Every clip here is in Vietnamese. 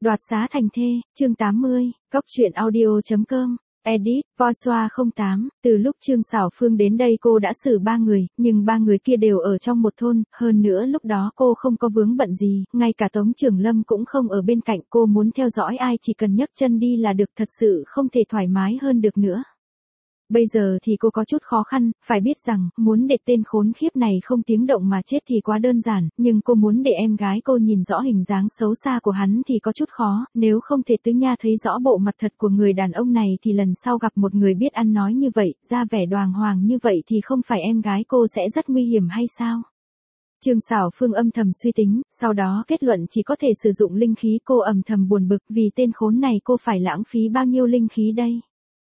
Đoạt xá thành thê, chương 80, Cóc truyện audio.com, edit, Voice 08, từ lúc Trương Sảo Phương đến đây cô đã xử 3 người, nhưng 3 người kia đều ở trong một thôn, hơn nữa lúc đó cô không có vướng bận gì, ngay cả Tống Trường Lâm cũng không ở bên cạnh, cô muốn theo dõi ai chỉ cần nhấc chân đi là được, thật sự không thể thoải mái hơn được nữa. Bây giờ thì cô có chút khó khăn, phải biết rằng, muốn để tên khốn khiếp này không tiếng động mà chết thì quá đơn giản, nhưng cô muốn để em gái cô nhìn rõ hình dáng xấu xa của hắn thì có chút khó, nếu không thể Tứ Nha thấy rõ bộ mặt thật của người đàn ông này thì lần sau gặp một người biết ăn nói như vậy, ra vẻ đoàng hoàng như vậy thì không phải em gái cô sẽ rất nguy hiểm hay sao? Trương Sảo Phương âm thầm suy tính, sau đó kết luận chỉ có thể sử dụng linh khí, cô âm thầm buồn bực vì tên khốn này cô phải lãng phí bao nhiêu linh khí đây.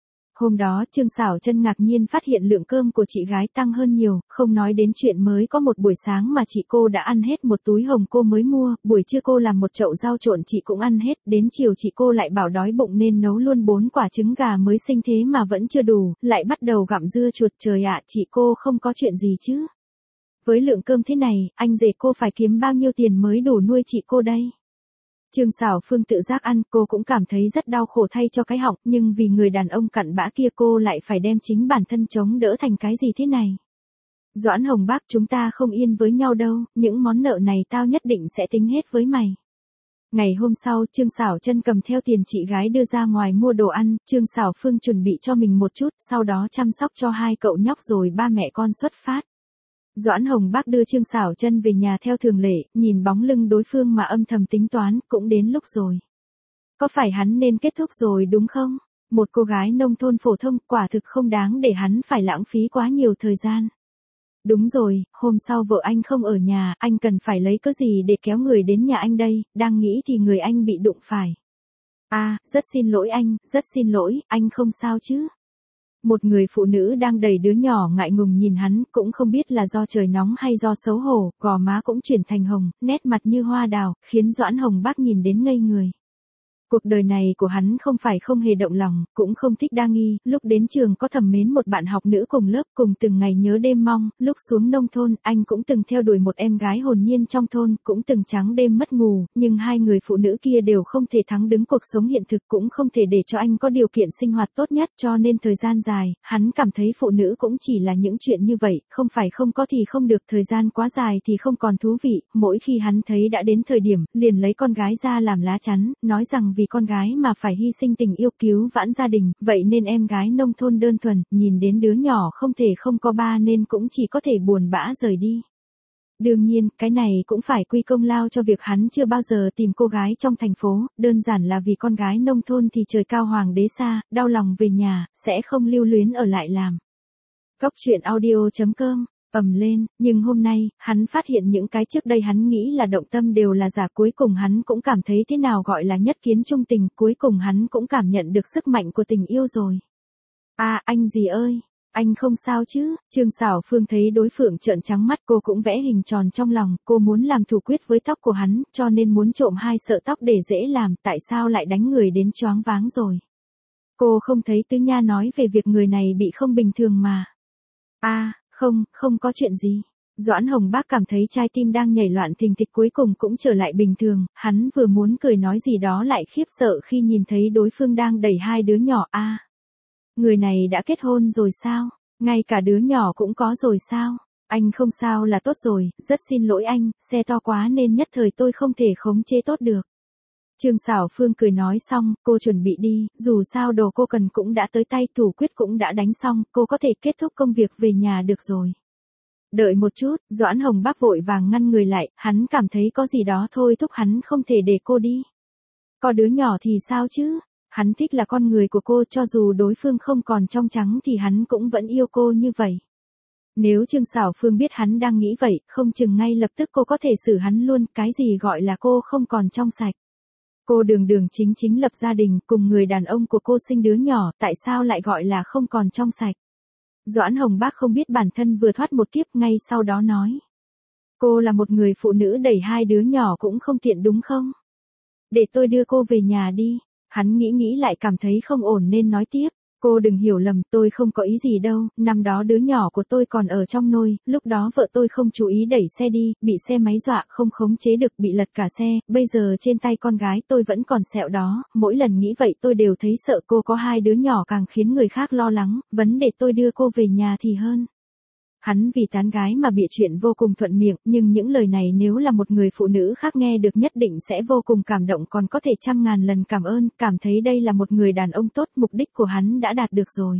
Hôm đó Trương Sảo Chân ngạc nhiên phát hiện lượng cơm của chị gái tăng hơn nhiều, không nói đến chuyện mới có một buổi sáng mà chị cô đã ăn hết một túi hồng cô mới mua, buổi trưa cô làm một chậu rau trộn chị cũng ăn hết, đến chiều chị cô lại bảo đói bụng nên nấu luôn 4 quả trứng gà mới sinh thế mà vẫn chưa đủ, lại bắt đầu gặm dưa chuột, trời ạ, chị cô không có chuyện gì chứ. Với lượng cơm thế này, anh rể cô phải kiếm bao nhiêu tiền mới đủ nuôi chị cô đây? Trương Sảo Phương tự giác ăn, cô cũng cảm thấy rất đau khổ thay cho cái họng, nhưng vì người đàn ông cặn bã kia cô lại phải đem chính bản thân chống đỡ thành cái gì thế này. Doãn Hồng Bác, chúng ta không yên với nhau đâu, những món nợ này tao nhất định sẽ tính hết với mày. Ngày hôm sau, Trương Sảo Chân cầm theo tiền chị gái đưa ra ngoài mua đồ ăn, Trương Sảo Phương chuẩn bị cho mình một chút, sau đó chăm sóc cho 2 cậu nhóc rồi ba mẹ con xuất phát. Doãn Hồng Bác đưa Trương Sảo Chân về nhà theo thường lệ, nhìn bóng lưng đối phương mà âm thầm tính toán, cũng đến lúc rồi. Có phải hắn nên kết thúc rồi đúng không? Một cô gái nông thôn phổ thông, quả thực không đáng để hắn phải lãng phí quá nhiều thời gian. Đúng rồi, hôm sau vợ anh không ở nhà, anh cần phải lấy cớ gì để kéo người đến nhà anh đây, đang nghĩ thì người anh bị đụng phải. Rất xin lỗi anh, rất xin lỗi, anh không sao chứ? Một người phụ nữ đang đẩy đứa nhỏ ngại ngùng nhìn hắn, cũng không biết là do trời nóng hay do xấu hổ, gò má cũng chuyển thành hồng, nét mặt như hoa đào, khiến Doãn Hồng Bác nhìn đến ngây người. Cuộc đời này của hắn không phải không hề động lòng, cũng không thích đa nghi, lúc đến trường có thầm mến một bạn học nữ cùng lớp, cùng từng ngày nhớ đêm mong, lúc xuống nông thôn, anh cũng từng theo đuổi một em gái hồn nhiên trong thôn, cũng từng trắng đêm mất ngủ, nhưng hai người phụ nữ kia đều không thể thắng đứng cuộc sống hiện thực, cũng không thể để cho anh có điều kiện sinh hoạt tốt nhất, cho nên thời gian dài, hắn cảm thấy phụ nữ cũng chỉ là những chuyện như vậy, không phải không có thì không được, thời gian quá dài thì không còn thú vị, mỗi khi hắn thấy đã đến thời điểm, liền lấy con gái ra làm lá chắn, nói rằng vì con gái mà phải hy sinh tình yêu cứu vãn gia đình, vậy nên em gái nông thôn đơn thuần, nhìn đến đứa nhỏ không thể không có ba nên cũng chỉ có thể buồn bã rời đi. Đương nhiên, cái này cũng phải quy công lao cho việc hắn chưa bao giờ tìm cô gái trong thành phố, đơn giản là vì con gái nông thôn thì trời cao hoàng đế xa, đau lòng về nhà, sẽ không lưu luyến ở lại làm. Cóc truyện audio.com ầm lên, nhưng hôm nay, hắn phát hiện những cái trước đây hắn nghĩ là động tâm đều là giả, cuối cùng hắn cũng cảm thấy thế nào gọi là nhất kiến chung tình, cuối cùng hắn cũng cảm nhận được sức mạnh của tình yêu rồi. Anh gì ơi, anh không sao chứ? Trương Sảo Phương thấy đối phương trợn trắng mắt, cô cũng vẽ hình tròn trong lòng, cô muốn làm thủ quyết với tóc của hắn, cho nên muốn trộm 2 sợi tóc để dễ làm, tại sao lại đánh người đến choáng váng rồi? Cô không thấy Tứ Nha nói về việc người này bị không bình thường mà. Không có chuyện gì. Doãn Hồng Bác cảm thấy trái tim đang nhảy loạn thình thịch cuối cùng cũng trở lại bình thường, hắn vừa muốn cười nói gì đó lại khiếp sợ khi nhìn thấy đối phương đang đẩy 2 đứa nhỏ. Người này đã kết hôn rồi sao? Ngay cả đứa nhỏ cũng có rồi sao? Anh không sao là tốt rồi, rất xin lỗi anh, xe to quá nên nhất thời tôi không thể khống chế tốt được. Trương Sảo Phương cười nói xong, cô chuẩn bị đi, dù sao đồ cô cần cũng đã tới tay, thủ quyết cũng đã đánh xong, cô có thể kết thúc công việc về nhà được rồi. Đợi một chút, Doãn Hồng Bác vội vàng ngăn người lại, hắn cảm thấy có gì đó thôi thúc hắn không thể để cô đi. Có đứa nhỏ thì sao chứ? Hắn thích là con người của cô, cho dù đối phương không còn trong trắng thì hắn cũng vẫn yêu cô như vậy. Nếu Trương Sảo Phương biết hắn đang nghĩ vậy, không chừng ngay lập tức cô có thể xử hắn luôn, cái gì gọi là cô không còn trong sạch. Cô đường đường chính chính lập gia đình, cùng người đàn ông của cô sinh đứa nhỏ, tại sao lại gọi là không còn trong sạch? Doãn Hồng Bác không biết bản thân vừa thoát một kiếp, ngay sau đó nói. Cô là một người phụ nữ đẩy 2 đứa nhỏ cũng không tiện đúng không? Để tôi đưa cô về nhà đi. Hắn nghĩ lại cảm thấy không ổn nên nói tiếp. Cô đừng hiểu lầm, tôi không có ý gì đâu, năm đó đứa nhỏ của tôi còn ở trong nôi, lúc đó vợ tôi không chú ý đẩy xe đi, bị xe máy dọa không khống chế được bị lật cả xe, bây giờ trên tay con gái tôi vẫn còn sẹo đó, mỗi lần nghĩ vậy tôi đều thấy sợ cô có hai đứa nhỏ càng khiến người khác lo lắng, vấn đề tôi đưa cô về nhà thì hơn. Hắn vì tán gái mà bịa chuyện vô cùng thuận miệng, nhưng những lời này nếu là một người phụ nữ khác nghe được nhất định sẽ vô cùng cảm động còn có thể trăm ngàn lần cảm ơn, cảm thấy đây là một người đàn ông tốt, mục đích của hắn đã đạt được rồi.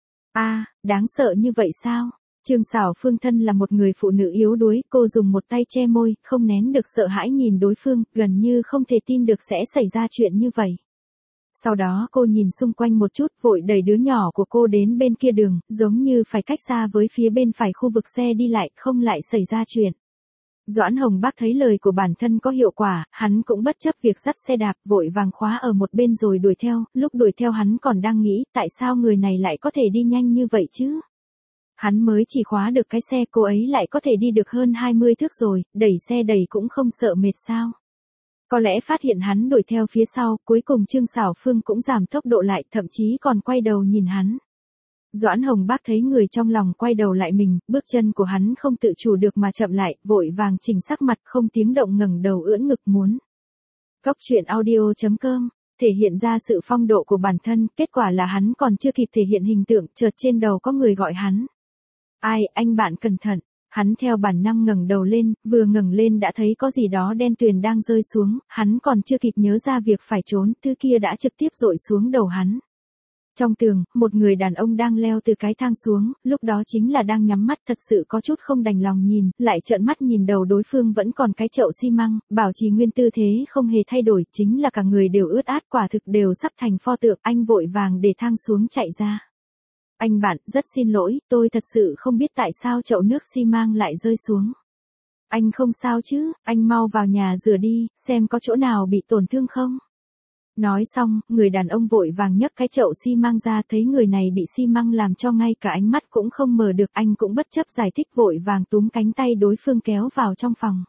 Đáng sợ như vậy sao? Trương Sảo Phương thân là một người phụ nữ yếu đuối, cô dùng một tay che môi, không nén được sợ hãi nhìn đối phương, gần như không thể tin được sẽ xảy ra chuyện như vậy. Sau đó cô nhìn xung quanh một chút, vội đẩy đứa nhỏ của cô đến bên kia đường, giống như phải cách xa với phía bên phải khu vực xe đi lại, không lại xảy ra chuyện. Doãn Hồng Bác thấy lời của bản thân có hiệu quả, hắn cũng bất chấp việc dắt xe đạp, vội vàng khóa ở một bên rồi đuổi theo, lúc đuổi theo hắn còn đang nghĩ, tại sao người này lại có thể đi nhanh như vậy chứ? Hắn mới chỉ khóa được cái xe, cô ấy lại có thể đi được hơn 20 thước rồi, đẩy xe đẩy cũng không sợ mệt sao? Có lẽ phát hiện hắn đuổi theo phía sau, cuối cùng Trương Sảo Phương cũng giảm tốc độ lại, thậm chí còn quay đầu nhìn hắn. Doãn Hồng Bác thấy người trong lòng quay đầu lại mình, bước chân của hắn không tự chủ được mà chậm lại, vội vàng chỉnh sắc mặt không tiếng động ngẩng đầu ưỡn ngực muốn. Cóc truyện audio.com thể hiện ra sự phong độ của bản thân, kết quả là hắn còn chưa kịp thể hiện hình tượng, chợt trên đầu có người gọi hắn. Ai, anh bạn cẩn thận. Hắn theo bản năng ngẩng đầu lên, vừa ngẩng lên đã thấy có gì đó đen tuyền đang rơi xuống, hắn còn chưa kịp nhớ ra việc phải trốn, thứ kia đã trực tiếp dội xuống đầu hắn. Trong tường, một người đàn ông đang leo từ cái thang xuống, lúc đó chính là đang nhắm mắt, thật sự có chút không đành lòng nhìn, lại trợn mắt nhìn đầu đối phương vẫn còn cái chậu xi măng, bảo trì nguyên tư thế không hề thay đổi, chính là cả người đều ướt át, quả thực đều sắp thành pho tượng, anh vội vàng để thang xuống chạy ra. Anh bạn, rất xin lỗi, tôi thật sự không biết tại sao chậu nước xi măng lại rơi xuống. Anh không sao chứ, anh mau vào nhà rửa đi, xem có chỗ nào bị tổn thương không. Nói xong, người đàn ông vội vàng nhấc cái chậu xi măng ra, thấy người này bị xi măng làm cho ngay cả ánh mắt cũng không mở được, anh cũng bất chấp giải thích vội vàng túm cánh tay đối phương kéo vào trong phòng.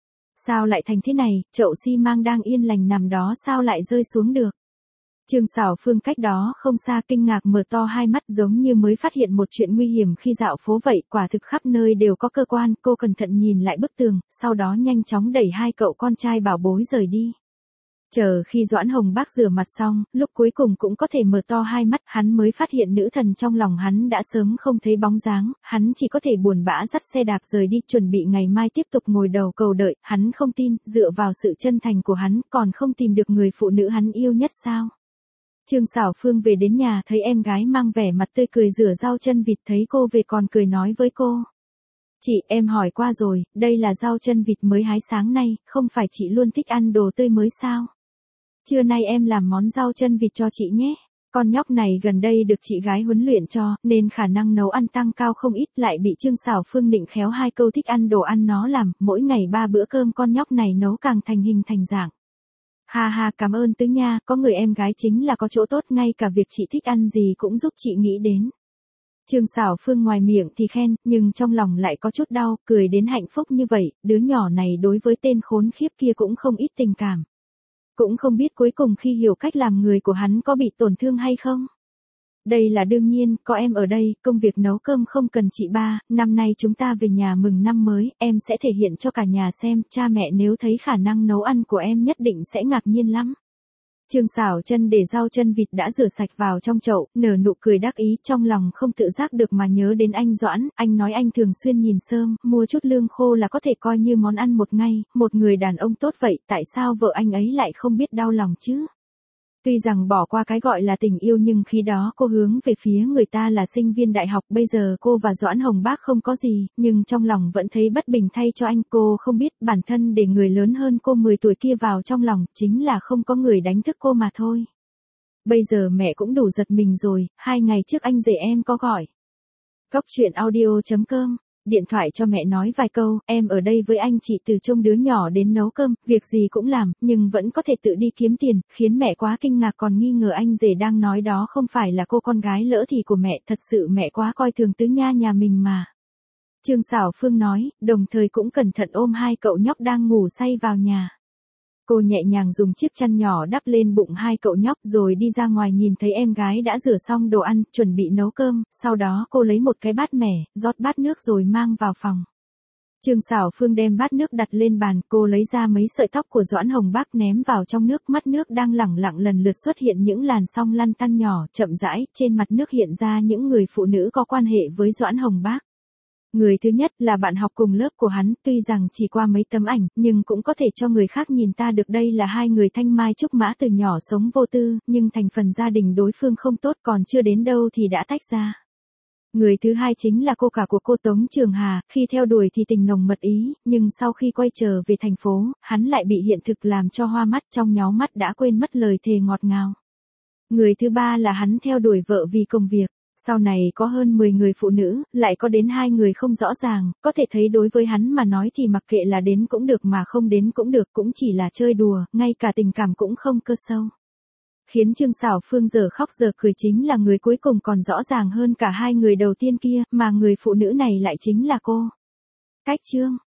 Sao lại thành thế này, chậu xi măng đang yên lành nằm đó sao lại rơi xuống được? Trương Sảo Phương cách đó không xa kinh ngạc mở to hai mắt giống như mới phát hiện một chuyện nguy hiểm khi dạo phố vậy, quả thực khắp nơi đều có cơ quan, cô cẩn thận nhìn lại bức tường, sau đó nhanh chóng đẩy hai cậu con trai bảo bối rời đi. Chờ khi Doãn Hồng Bác rửa mặt xong, lúc cuối cùng cũng có thể mở to hai mắt, hắn mới phát hiện nữ thần trong lòng hắn đã sớm không thấy bóng dáng, hắn chỉ có thể buồn bã dắt xe đạp rời đi, chuẩn bị ngày mai tiếp tục ngồi đầu cầu đợi, hắn không tin, dựa vào sự chân thành của hắn, còn không tìm được người phụ nữ hắn yêu nhất sao? Trương Sảo Phương về đến nhà thấy em gái mang vẻ mặt tươi cười rửa rau chân vịt, thấy cô về còn cười nói với cô. Chị, em hỏi qua rồi, đây là rau chân vịt mới hái sáng nay, không phải chị luôn thích ăn đồ tươi mới sao? Trưa nay em làm món rau chân vịt cho chị nhé. Con nhóc này gần đây được chị gái huấn luyện cho, nên khả năng nấu ăn tăng cao không ít, lại bị Trương Sảo Phương định khéo hai câu thích ăn đồ ăn nó làm, mỗi ngày 3 bữa cơm con nhóc này nấu càng thành hình thành dạng. Ha ha, cảm ơn Tứ nha, có người em gái chính là có chỗ tốt, ngay cả việc chị thích ăn gì cũng giúp chị nghĩ đến. Trương Sảo Phương ngoài miệng thì khen, nhưng trong lòng lại có chút đau, cười đến hạnh phúc như vậy, đứa nhỏ này đối với tên khốn khiếp kia cũng không ít tình cảm. Cũng không biết cuối cùng khi hiểu cách làm người của hắn có bị tổn thương hay không. Đây là đương nhiên, có em ở đây, công việc nấu cơm không cần chị ba, năm nay chúng ta về nhà mừng năm mới, em sẽ thể hiện cho cả nhà xem, cha mẹ nếu thấy khả năng nấu ăn của em nhất định sẽ ngạc nhiên lắm. Trương Sảo Chân để rau chân vịt đã rửa sạch vào trong chậu, nở nụ cười đắc ý, trong lòng không tự giác được mà nhớ đến anh Doãn, anh nói anh thường xuyên nhìn sơm, mua chút lương khô là có thể coi như món ăn một ngày, một người đàn ông tốt vậy, tại sao vợ anh ấy lại không biết đau lòng chứ? Tuy rằng bỏ qua cái gọi là tình yêu nhưng khi đó cô hướng về phía người ta là sinh viên đại học, bây giờ cô và Doãn Hồng Bác không có gì, nhưng trong lòng vẫn thấy bất bình thay cho anh. Cô không biết bản thân để người lớn hơn cô 10 tuổi kia vào trong lòng, chính là không có người đánh thức cô mà thôi. Bây giờ mẹ cũng đủ giật mình rồi, 2 ngày trước anh rể em có gọi. Cóc truyện audio.com điện thoại cho mẹ nói vài câu, em ở đây với anh chị từ trông đứa nhỏ đến nấu cơm, việc gì cũng làm, nhưng vẫn có thể tự đi kiếm tiền, khiến mẹ quá kinh ngạc còn nghi ngờ anh rể đang nói đó không phải là cô con gái lỡ thì của mẹ, thật sự mẹ quá coi thường Tứ nha nhà mình mà. Trương Sảo Phương nói, đồng thời cũng cẩn thận ôm hai cậu nhóc đang ngủ say vào nhà. Cô nhẹ nhàng dùng chiếc chăn nhỏ đắp lên bụng hai cậu nhóc rồi đi ra ngoài nhìn thấy em gái đã rửa xong đồ ăn, chuẩn bị nấu cơm, sau đó cô lấy một cái bát mẻ, rót bát nước rồi mang vào phòng. Trương Sảo Phương đem bát nước đặt lên bàn, cô lấy ra mấy sợi tóc của Doãn Hồng Bác ném vào trong nước, mắt nước đang lẳng lặng lần lượt xuất hiện những làn sóng lăn tăn nhỏ, chậm rãi, trên mặt nước hiện ra những người phụ nữ có quan hệ với Doãn Hồng Bác. Người thứ nhất là bạn học cùng lớp của hắn, tuy rằng chỉ qua mấy tấm ảnh, nhưng cũng có thể cho người khác nhìn ta được đây là hai người thanh mai trúc mã từ nhỏ sống vô tư, nhưng thành phần gia đình đối phương không tốt, còn chưa đến đâu thì đã tách ra. Người thứ hai chính là cô cả của cô Tống Trường Hà, khi theo đuổi thì tình nồng mật ý, nhưng sau khi quay trở về thành phố, hắn lại bị hiện thực làm cho hoa mắt, trong nháy mắt đã quên mất lời thề ngọt ngào. Người thứ ba là hắn theo đuổi vợ vì công việc. Sau này có hơn 10 người phụ nữ, lại có đến 2 người không rõ ràng, có thể thấy đối với hắn mà nói thì mặc kệ là đến cũng được mà không đến cũng được, cũng chỉ là chơi đùa, ngay cả tình cảm cũng không cơ sâu. Khiến Trương Sảo Phương giờ khóc giờ cười chính là người cuối cùng còn rõ ràng hơn cả hai người đầu tiên kia, mà người phụ nữ này lại chính là cô. Cách Trương